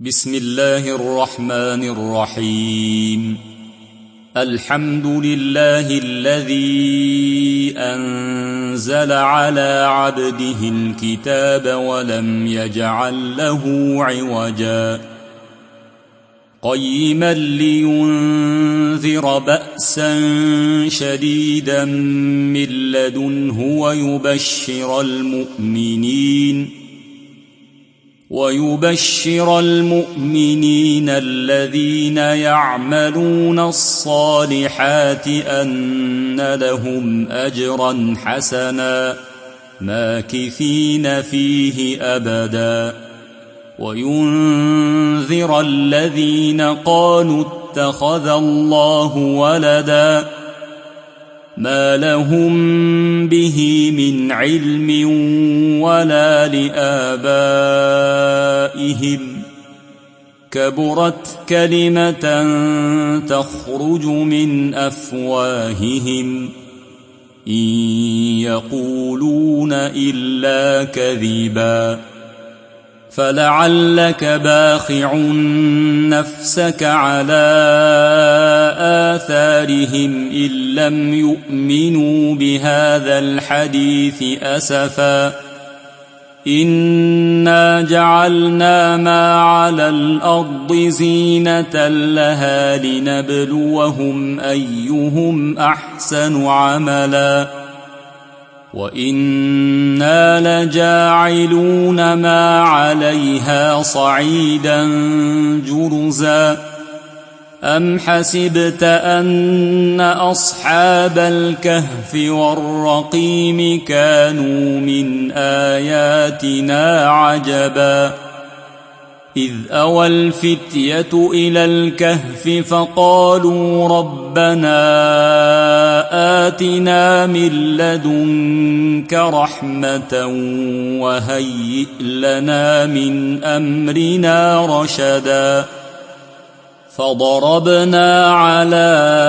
بسم الله الرحمن الرحيم. الحمد لله الذي أنزل على عبده الكتاب ولم يجعل له عوجا قيما لينذر بأسا شديدا من لدنه ويبشر المؤمنين الذين يعملون الصالحات أن لهم أجرا حسنا ماكثين فيه أبدا وينذر الذين قالوا اتخذ الله ولدا ما لهم به من علم ولا لآبائهم كبرت كلمة تخرج من أفواههم إن يقولون إلا كذبا فلعلك باخع نفسك على آثارهم إن لم يؤمنوا بهذا الحديث أسفا إنا جعلنا ما على الأرض زينة لها لنبلوهم أيهم أحسن عملا وإنا لجاعلون ما عليها صعيدا جرزا أم حسبت أن أصحاب الكهف والرقيم كانوا من آياتنا عجبا إذ أوى الفتية إلى الكهف فقالوا ربنا آتنا من لدنك رحمة وهيئ لنا من أمرنا رشدا فضربنا على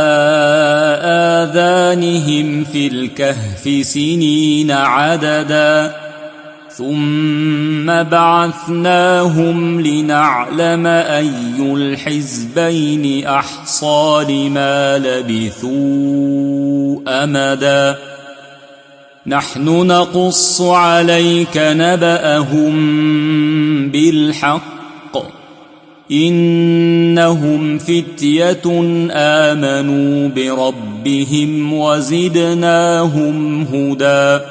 آذانهم في الكهف سنين عددا ثم بعثناهم لنعلم أي الحزبين أحصى لما لبثوا أمدا نحن نقص عليك نبأهم بالحق إنهم فتية آمنوا بربهم وزدناهم هدى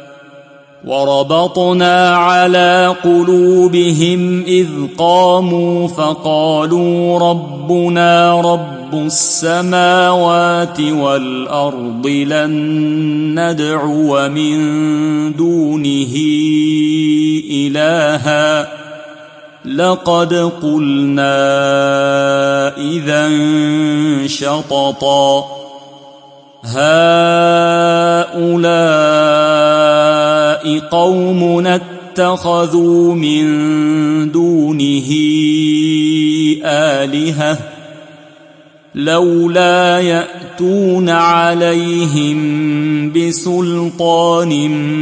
وربطنا على قلوبهم إذ قاموا فقالوا ربنا رب السماوات والأرض لن ندعو من دونه إلها لقد قلنا إذا شططا هؤلاء قومنا اتخذوا من دونه آلهة لولا يأتون عليهم بسلطان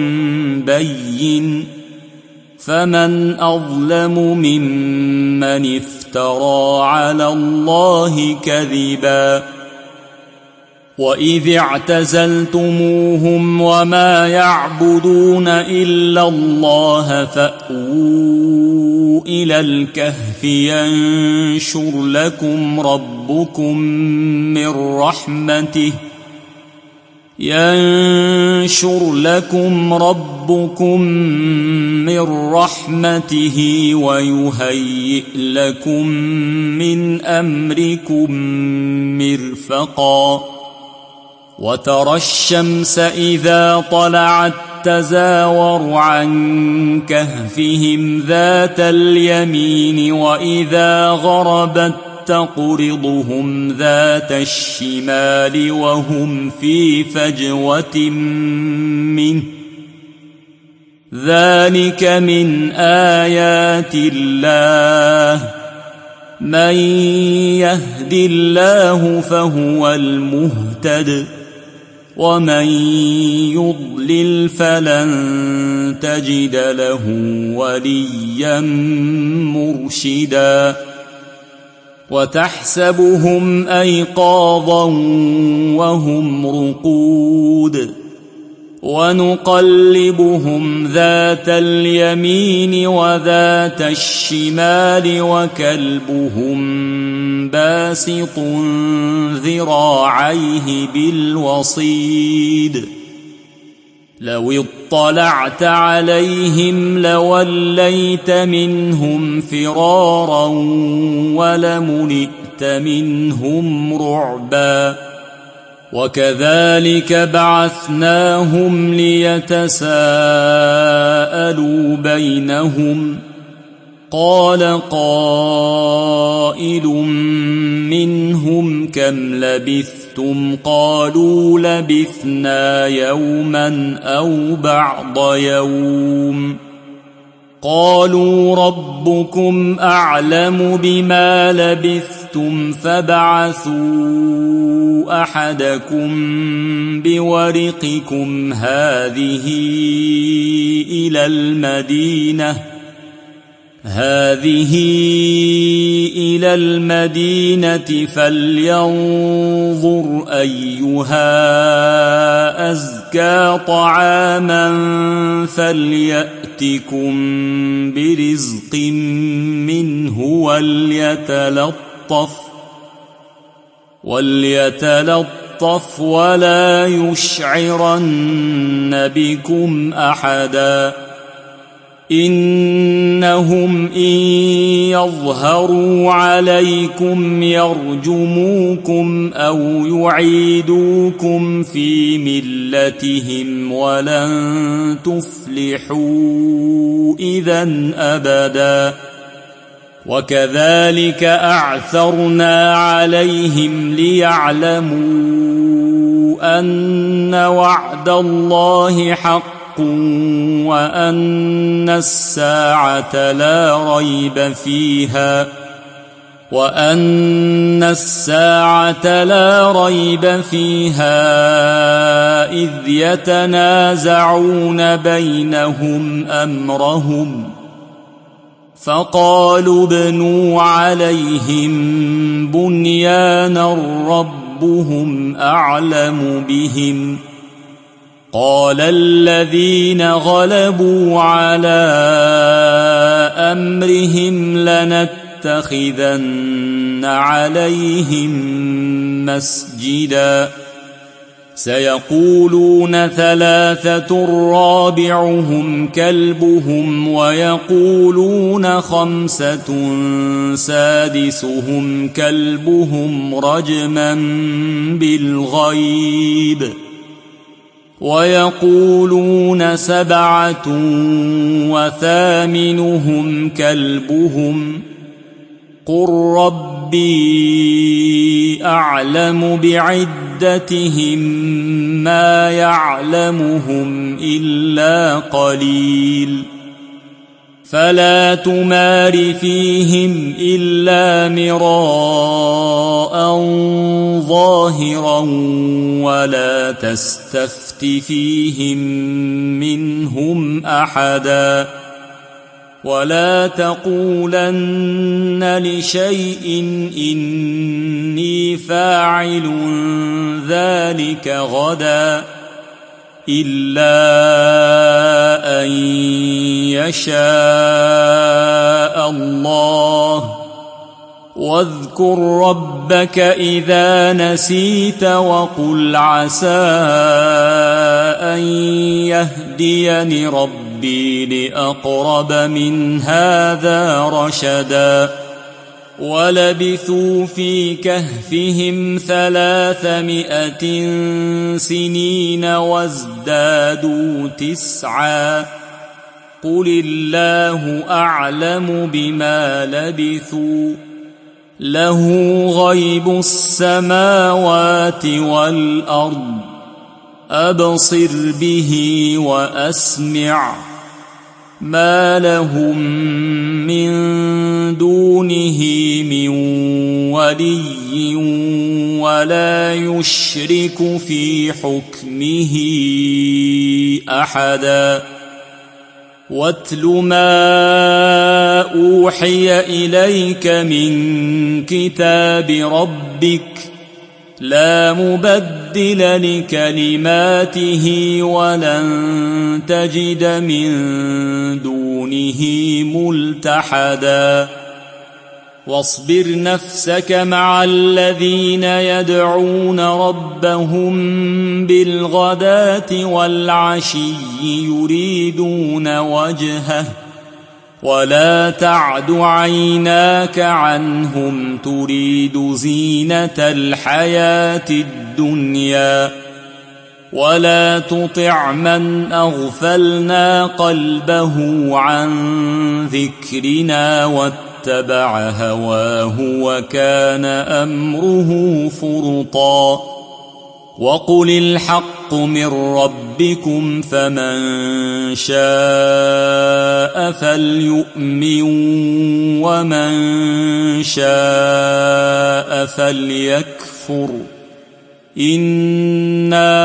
بين فمن أظلم ممن افترى على الله كذبا وإذ اعتزلتموهم وما يعبدون إلا الله فأووا إلى الكهف ينشر لكم ربكم من رحمته ويهيئ لكم من أمركم مرفقا وترى الشمس إذا طلعت تزاور عن كهفهم ذات اليمين وإذا غربت تقرضهم ذات الشمال وهم في فجوة منه ذلك من آيات الله من يهد الله فهو المهتد ومن يضلل فلن تجد له وليا مرشدا وتحسبهم أيقاظا وهم رقود ونقلبهم ذات اليمين وذات الشمال وكلبهم باسط ذراعيه بالوصيد لو اطلعت عليهم لوليت منهم فرارا ولملئت منهم رعبا وكذلك بعثناهم ليتساءلوا بينهم قال قائل منهم كم لبثتم قالوا لبثنا يوما أو بعض يوم قالوا ربكم أعلم بما لبثتم فابعثوا أحدكم بورقكم هذه إلى المدينة فلينظر أيها أزكى طعاما فليأتكم برزق منه وليتلطف ولا يشعرن بكم أحدا إنهم إن يظهروا عليكم يرجموكم أو يعيدوكم في ملتهم ولن تفلحوا إذا أبدا وكذلك أعثرنا عليهم ليعلموا أن وعد الله حق وأن الساعة لا ريب فيها إذ يتنازعون بينهم أمرهم فقالوا ابنوا عليهم بنيانا ربهم أعلم بهم قال الذين غلبوا على أمرهم لنتخذن عليهم مسجدا سيقولون ثلاثة رابعهم كلبهم ويقولون خمسة سادسهم كلبهم رجما بالغيب ويقولون سبعة وثامنهم كلبهم قل ربي أعلم بعدتهم ما يعلمهم إلا قليل فلا تمار فيهم إلا مراء ظاهرا ولا تستفت فيهم منهم أحدا ولا تقولن لشيء إني فاعل ذلك غدا إلا أن يشاء الله واذكر ربك إذا نسيت وقل عسى أن يهديني ربي لأقرب من هذا رشدا ولبثوا في كهفهم 300 سنين وازدادوا 9 قل الله أعلم بما لبثوا له غيب السماوات والأرض أبصر به وأسمع ما لهم من دونه من ولي ولا يشرك في حكمه أحدا واتل ما أوحي إليك من كتاب ربك لا مبدل لكلماته ولن تجد من دونه ملتحدا واصبر نفسك مع الذين يدعون ربهم بالغداة والعشي يريدون وجهه ولا تعد عيناك عنهم تريد زينة الحياة الدنيا ولا تطع من أغفلنا قلبه عن ذكرنا واتبع هواه وكان أمره فرطا وقل الحق من ربكم فمن شاء فليؤمن ومن شاء فليكفر إنا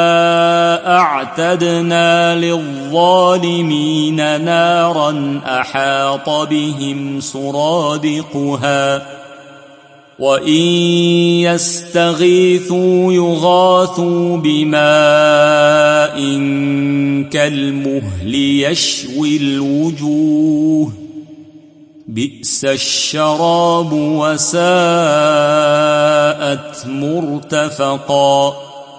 أعتدنا للظالمين نارا أحاط بهم سرادقها وإن يستغيثوا يغاثوا بماء كالمهل يشوي الوجوه بئس الشراب وساءت مرتفقا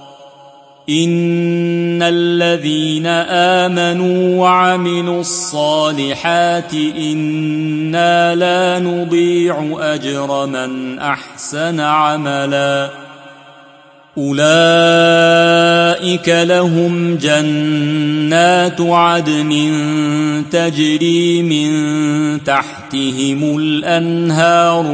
إن الذين آمنوا وعملوا الصالحات إنا لا نضيع أجر من أحسن عملا أولئك لهم جنات عدن تجري من تحتهم الأنهار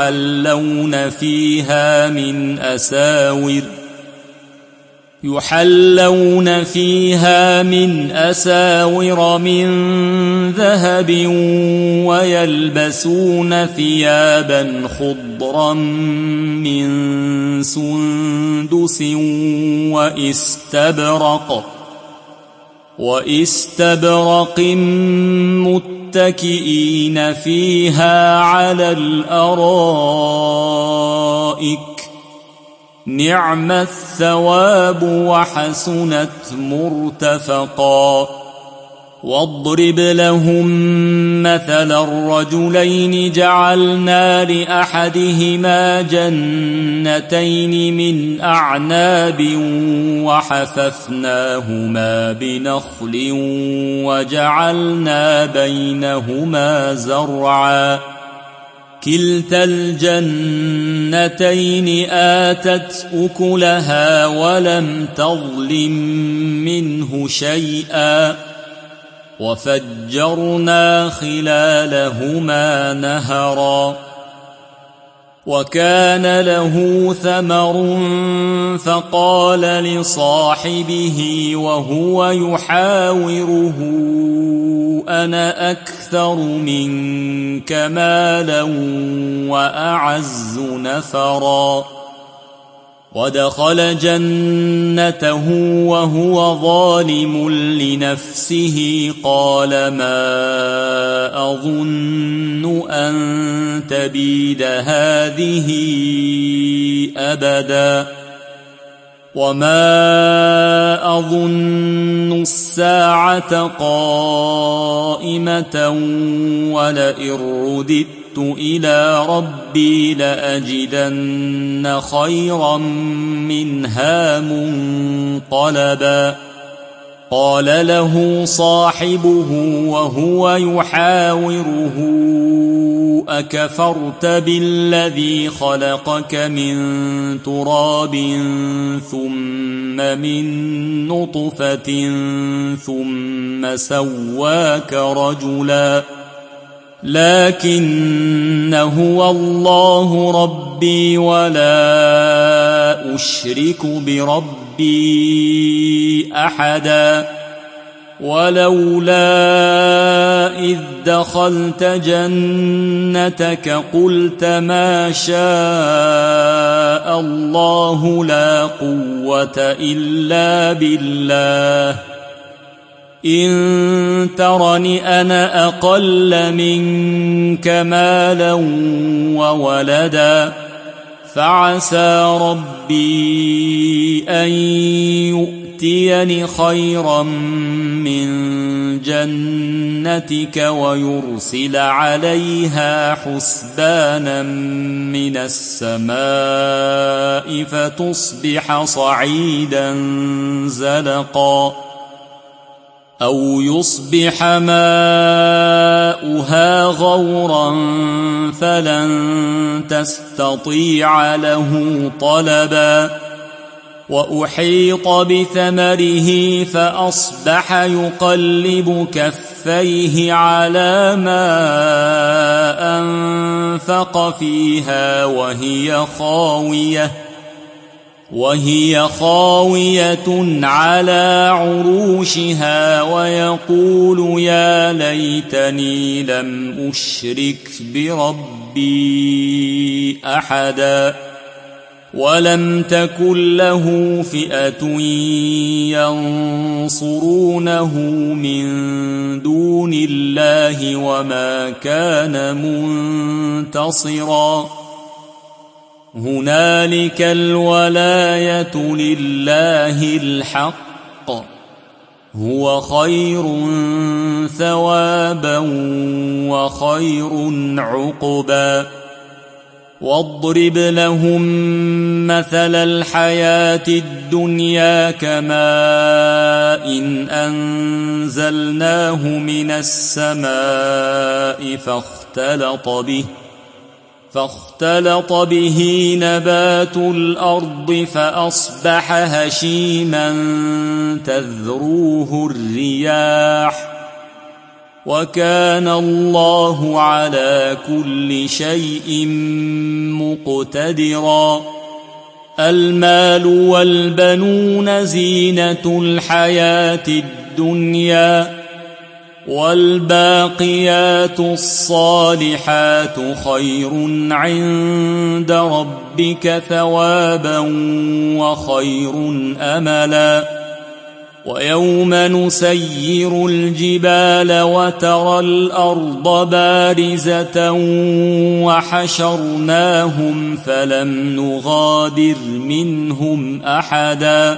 يحلون فيها من أساور من ذهب ويلبسون ثيابا خضرا من سندس واستبرق متكئين فيها على الأرائك نعم الثواب وحسنت مرتفقا واضرب لهم مثل الرجلين جعلنا لأحدهما جنتين من أعناب وحففناهما بنخل وجعلنا بينهما زرعا كلتا الجنتين آتت أكلها ولم تظلم منه شيئا وفجرنا خلالهما نهرا وكان له ثمر فقال لصاحبه وهو يحاوره أنا أكثر منك مالا وأعز نفرا ودخل جنته وهو ظالم لنفسه قال ما أظن أن تبيد هذه أبدا وما أظن الساعة قائمة ولئن رددت إلى ربي لأجدن خيرا منها منقلبا قال له صاحبه وهو يحاوره أكفرت بالذي خلقك من تراب ثم من نطفة ثم سواك رجلا لكن هو الله ربي ولا أشرك بربي أحدا ولولا إذ دخلت جنتك قلت ما شاء الله لا قوة إلا بالله إن ترني أنا أقل منك مالا وولدا فعسى ربي أن يؤتيني خيرا من جنتك ويرسل عليها حسبانا من السماء فتصبح صعيدا زلقا أو يصبح ماؤها غورا فلن تستطيع له طلبا وأحيط بثمره فأصبح يقلب كفيه على ما أنفق فيها وهي خاوية على عروشها ويقول يا ليتني لم أشرك بربي أحدا ولم تكن له فئة ينصرونه من دون الله وما كان منتصرا هنالك الولاية لله الحق هو خير ثوابا وخير عقبا واضرب لهم مثل الحياة الدنيا كماء أنزلناه من السماء فاختلط به نبات الأرض فأصبح هشيما تذروه الرياح وكان الله على كل شيء مقتدرا المال والبنون زينة الحياة الدنيا والباقيات الصالحات خير عند ربك ثوابا وخير أملا ويوم نسير الجبال وترى الأرض بارزة وحشرناهم فلم نغادر منهم أحدا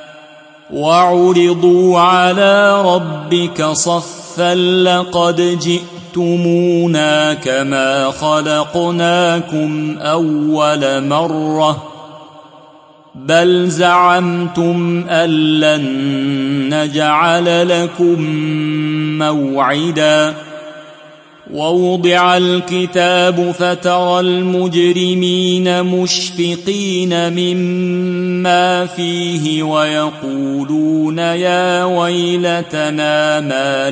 وعرضوا على ربك صفا لقد جئتمونا كما خلقناكم أول مرة بل زعمتم أن لن نجعل لكم موعدا ووضع الكتاب فترى المجرمين مشفقين مما فيه ويقولون يا ويلتنا ما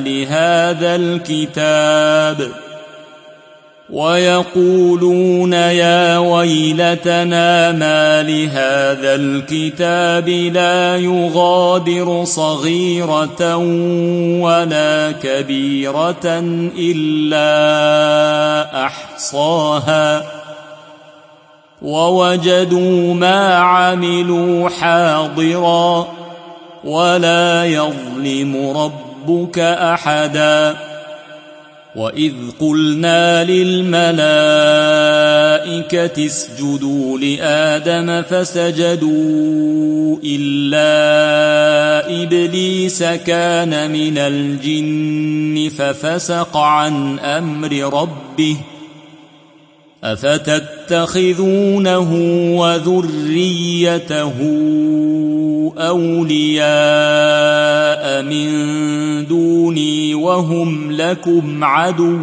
لهذا الكتاب لا يغادر صغيرة ولا كبيرة إلا أحصاها ووجدوا ما عملوا حاضرا ولا يظلم ربك أحدا وإذ قلنا للملائكة اسجدوا لآدم فسجدوا إلا إبليس كان من الجن ففسق عن أمر ربه أفتتخذونه وذريته أولياء من دوني وهم لكم عدو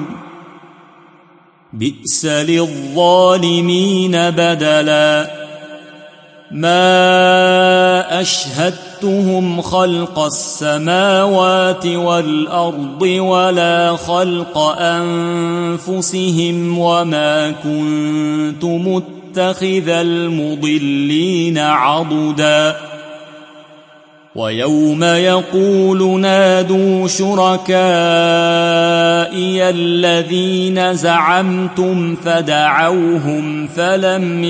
بئس للظالمين بدلا ما أشهدتهم خلق السماوات والأرض ولا خلق أنفسهم وما كنت متخذ المضلين عضدا ويوم يقول نادوا شركائي الذين زعمتم فدعوهم فلم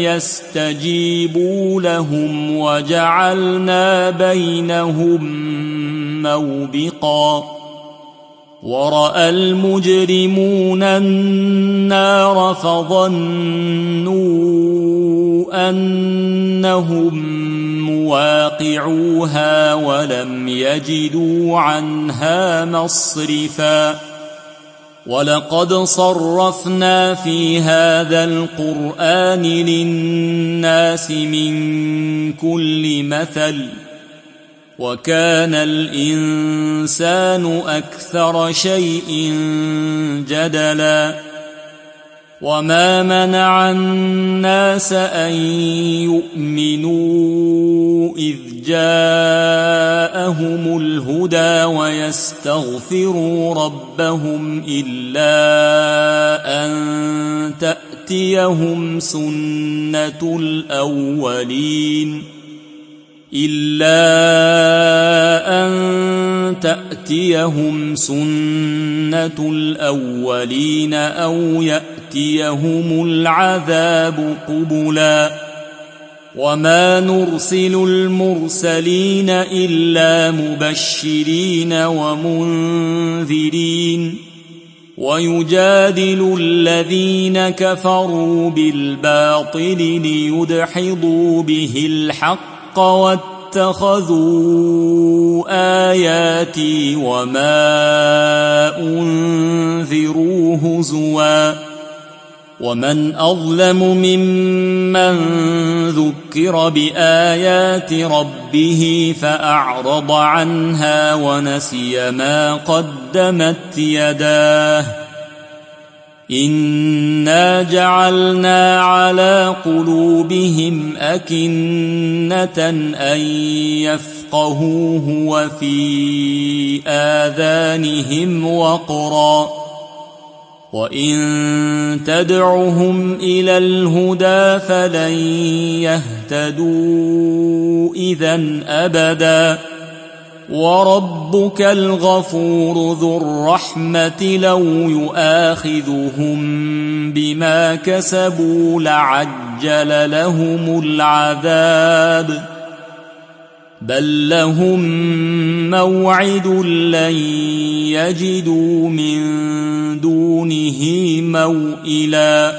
يستجيبوا لهم وجعلنا بينهم موبقا ورأى المجرمون النار فظنوا أنهم مواقعوها ولم يجدوا عنها مصرفا ولقد صرفنا في هذا القرآن للناس من كل مثل وكان الإنسان أكثر شيء جدلا وما منع الناس أن يؤمنوا إذ جاءهم الهدى ويستغفروا ربهم إلا أن تأتيهم سنة الأولين أو يأتيهم العذاب قبلا وما نرسل المرسلين إلا مبشرين ومنذرين ويجادل الذين كفروا بالباطل ليدحضوا به الحق واتخذوا آياتي وما أنذروا هزوا ومن أظلم ممن ذكر بآيات ربه فأعرض عنها ونسي ما قدمت يداه إنا جعلنا على قلوبهم أكنة أن يفقهوه وفي آذانهم وقرا وإن تدعهم إلى الهدى فلن يهتدوا إذن أبدا وربك الغفور ذو الرحمة لو يؤاخذهم بما كسبوا لعجل لهم العذاب بل لهم موعد لن يجدوا من دونه موئلا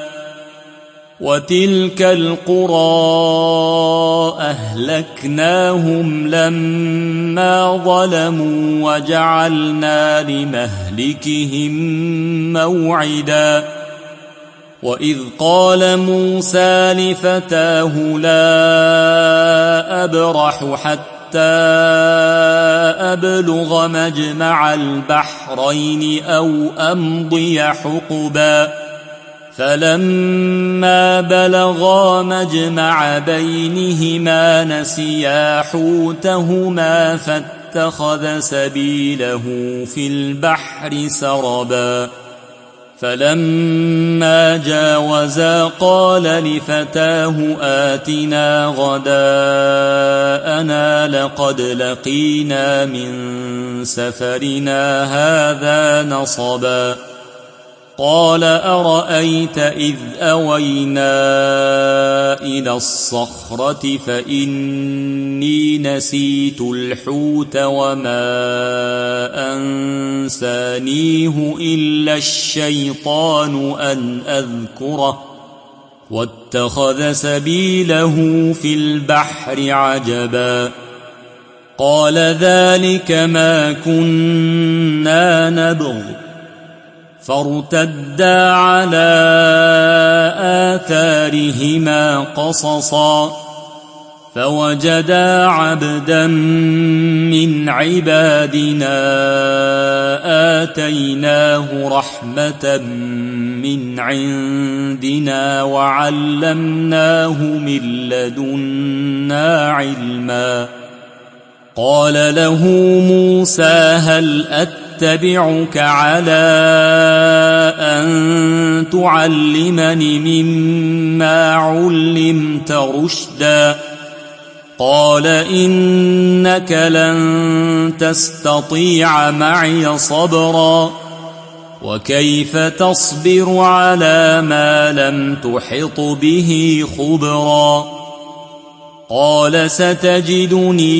وتلك القرى أهلكناهم لما ظلموا وجعلنا لمهلكهم موعدا وإذ قال موسى لفتاه لا أبرح حتى أبلغ مجمع البحرين أو أمضي حقبا فلما بلغا مجمع بينهما نسيا حوتهما فاتخذ سبيله في البحر سربا فلما جاوزا قال لفتاه آتنا غداءنا لقد لقينا من سفرنا هذا نصبا قال أرأيت إذ أوينا إلى الصخرة فإني نسيت الحوت وما أنسانيه إلا الشيطان أن أذكره واتخذ سبيله في البحر عجبا قال ذلك ما كنا نبغ فارتدا على آثارهما قصصا فوجدا عبدا من عبادنا آتيناه رحمة من عندنا وعلمناه من لدنا علما قال له موسى هل أتبعك على أن تعلمني مما علمت رشدا قال إنك لن تستطيع معي صبرا وكيف تصبر على ما لم تحط به خبرا قال ستجدني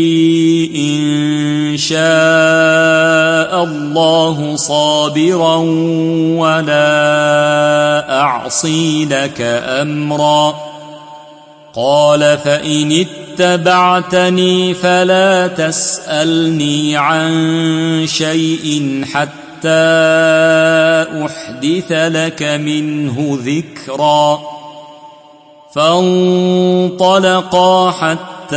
إن شاء الله صابرا ولا أعصي لك أمرا قال فإن اتبعتني فلا تسألني عن شيء حتى أحدث لك منه ذكرا فانطلقا حتى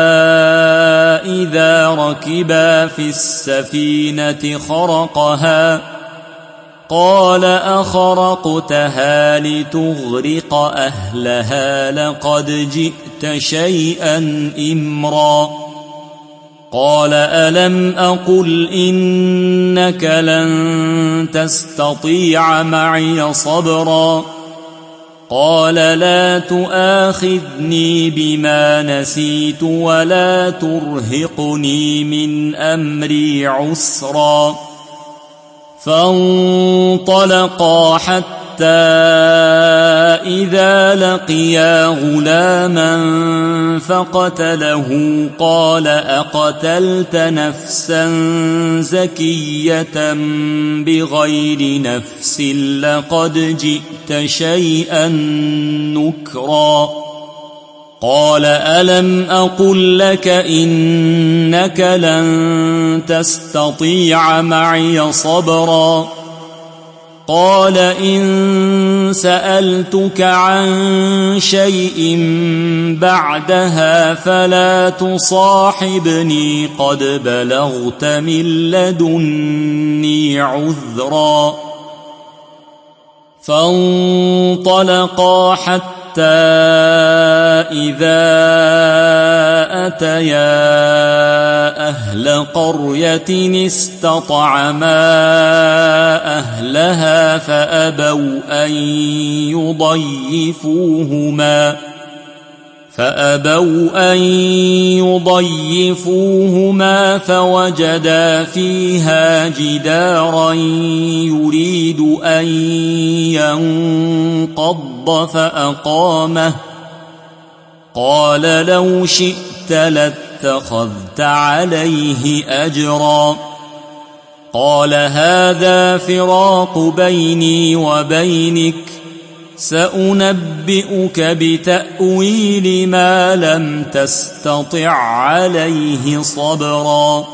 إذا ركبا في السفينة خرقها قال أخرقتها لتغرق أهلها لقد جئت شيئا إمرا قال ألم أقل إنك لن تستطيع معي صبرا قال لا تؤاخذني بما نسيت ولا ترهقني من أمري عسرا فانطلقا حتى إذا لقيا غلاما فقتله قال أقتلت نفسا زكية بغير نفس لقد جئت شيئا نكرا قال ألم أقل لك إنك لن تستطيع معي صبرا قال إن سألتك عن شيء بعدها فلا تصاحبني قد بلغت من لدني عذرا فانطلقا حتى إذا أتيا أهل قرية استطعما أهلها فأبوا أن يضيفوهما فوجدا فيها جدارا يريد أن ينقض فأقامه قال لو شئت لاتخذت عليه أجرا قال هذا فراق بيني وبينك سأنبئك بتأويل ما لم تستطع عليه صبرا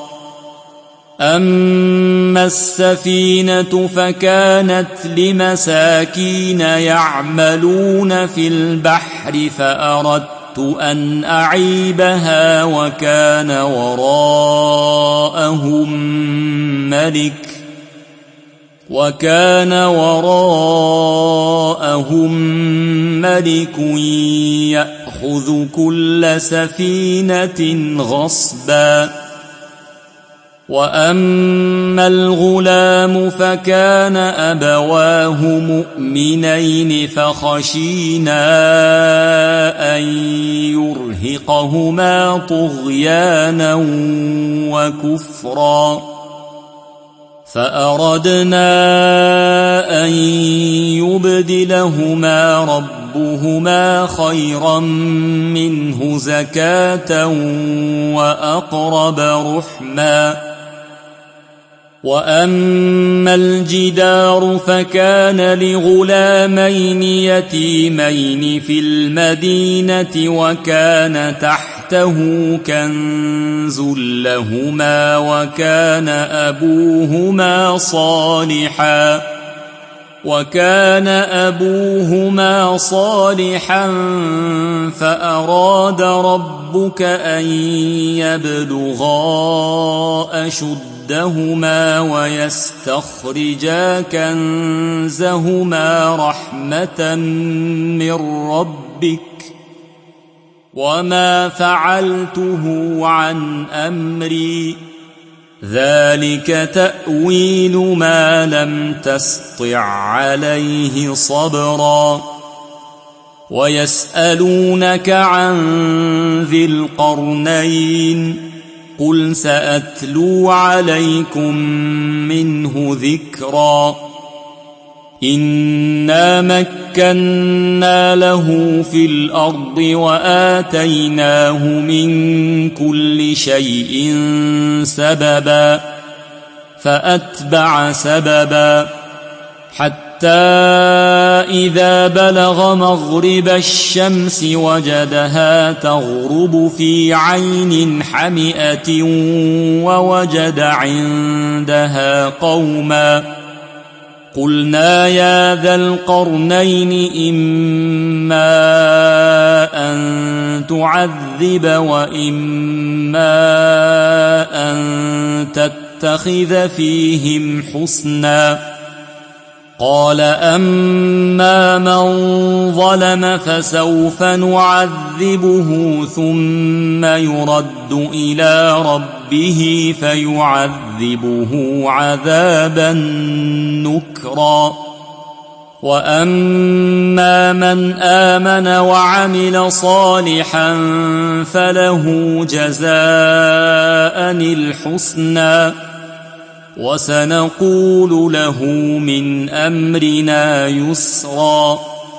أما السفينة فكانت لمساكين يعملون في البحر فأردت أن أعيبها وكان وراءهم ملك يأخذ كل سفينة غصبا وأما الغلام فكان أبواه مؤمنين فخشينا أن يرهقهما طغيانا وكفرا فأردنا أن يبدلهما ربهما خيرا منه زكاة وأقرب رحما وأما الجدار فكان لغلامين يتيمين في المدينة وكان تحته كنز لهما وكان أبوهما صالحا فأراد ربك أن يبلغا أشدهما ويستخرجا كنزهما رحمة من ربك وما فعلته عن أمري ذلك تأويل ما لم تسطع عليه صبرا ويسألونك عن ذي القرنين قل سأتلو عليكم منه ذكرا إنا مكنا له في الأرض وآتيناه من كل شيء سببا فأتبع سببا حتى إذا بلغ مغرب الشمس وجدها تغرب في عين حمئة ووجد عندها قوما قلنا يا ذا القرنين إما أن تعذب وإما أن تتخذ فيهم حسنا قال أما من ظلم فسوف نعذبه ثم يرد إلى ربه فيعذبه عذابا نكرا وأما من آمن وعمل صالحا فله جزاء الحسنى وسنقول له من أمرنا يسرا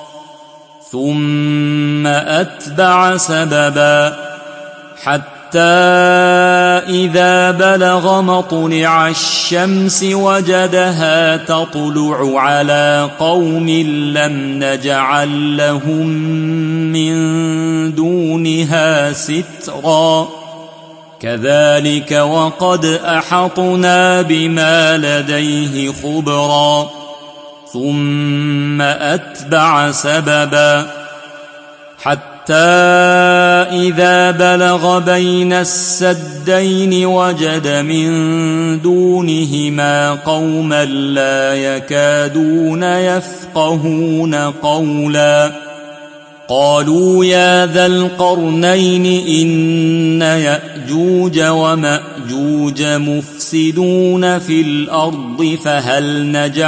ثم أتبع سببا حتى إذا بلغ مطلع الشمس وجدها تطلع على قوم لم نجعل لهم من دونها سترا كذلك وقد أحطنا بما لديه خبرا ثم أتبع سببا حتى إذا بلغ بين السدين وجد من دونهما قوما لا يكادون يفقهون قولا قالوا يا ذا القرنين إن يأجوج ومأجوج مفسدون في الأرض فهل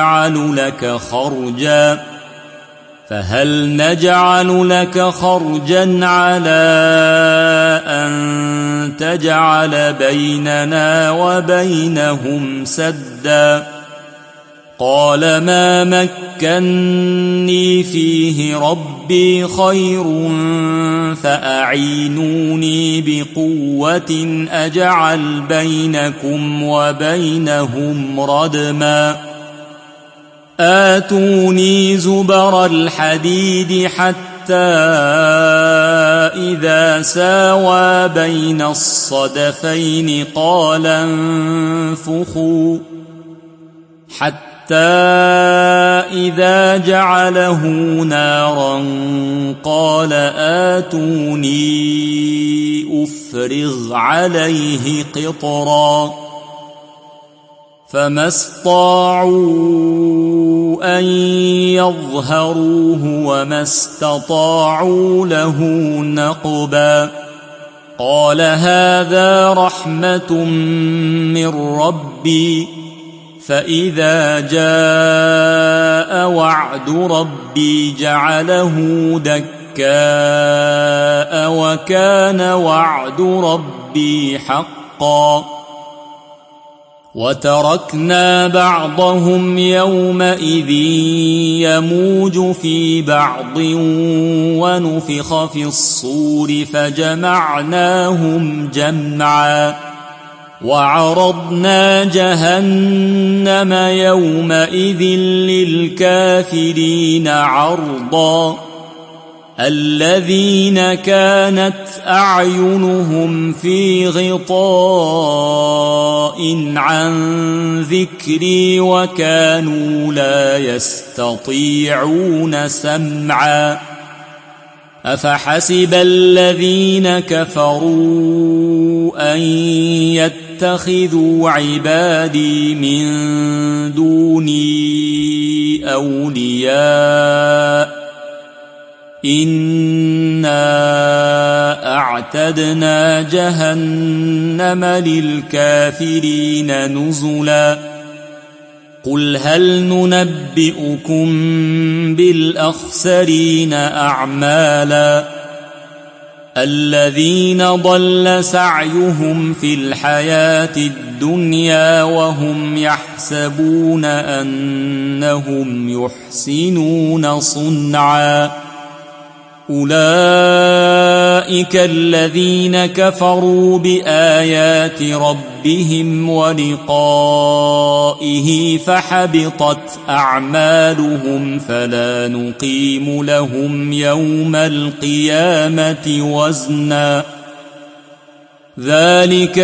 نجعل لك خرجا على أن تجعل بيننا وبينهم سدا قال ما مكني فيه ربي خير فأعينوني بقوة أجعل بينكم وبينهم ردما آتوني زبر الحديد حتى إذا ساوى بين الصدفين قال انفخوا حتى إذا جعله نارا قال آتوني أفرغ عليه قطرا فما استطاعوا أن يظهروه وما استطاعوا له نقبا قال هذا رحمة من ربي فإذا جاء وعد ربي جعله دكاء وكان وعد ربي حقا وتركنا بعضهم يومئذ يموج في بعض ونفخ في الصور فجمعناهم جمعا وعرضنا جهنم يومئذ للكافرين عرضا الذين كانت أعينهم في غطاء عن ذكري وكانوا لا يستطيعون سمعا أفحسب الذين كفروا أن يتخذوا عبادي من دوني أولياء إنا أعتدنا جهنم للكافرين نزلا قل هل ننبئكم بالأخسرين أعمالا الذين ضل سعيهم في الحياة الدنيا وهم يحسبون أنهم يحسنون صنعا أولئك الذين كفروا بآيات ربهم ولقائه فحبطت أعمالهم فلا نقيم لهم يوم القيامة وزنا ذلك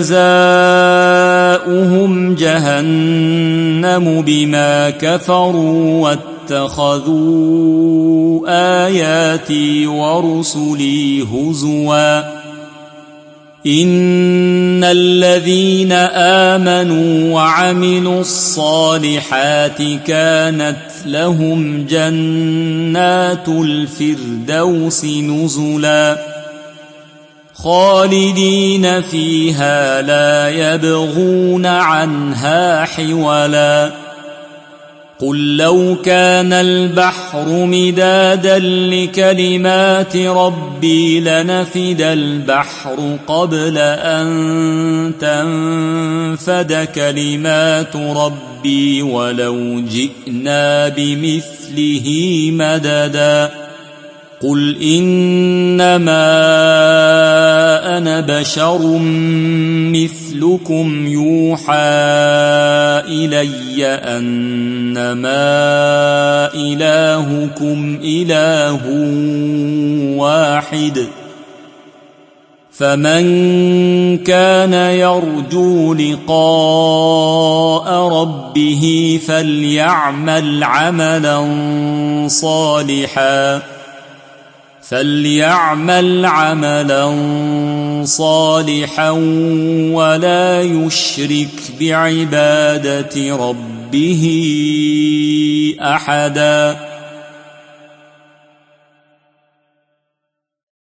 جزاؤهم جهنم بما كفروا واتخذوا آياتي ورسلي هزوا إن الذين آمنوا وعملوا الصالحات كانت لهم جنات الفردوس نزلا خالدين فيها لا يبغون عنها حولا قل لو كان البحر مدادا لكلمات ربي لنفد البحر قبل أن تنفد كلمات ربي ولو جئنا بمثله مددا قل إنما أنا بشر مثلكم يوحى إلي أنما إلهكم إله واحد فمن كان يرجو لقاء ربه فليعمل عملا صالحا ولا يشرك بعبادة ربه أحدا.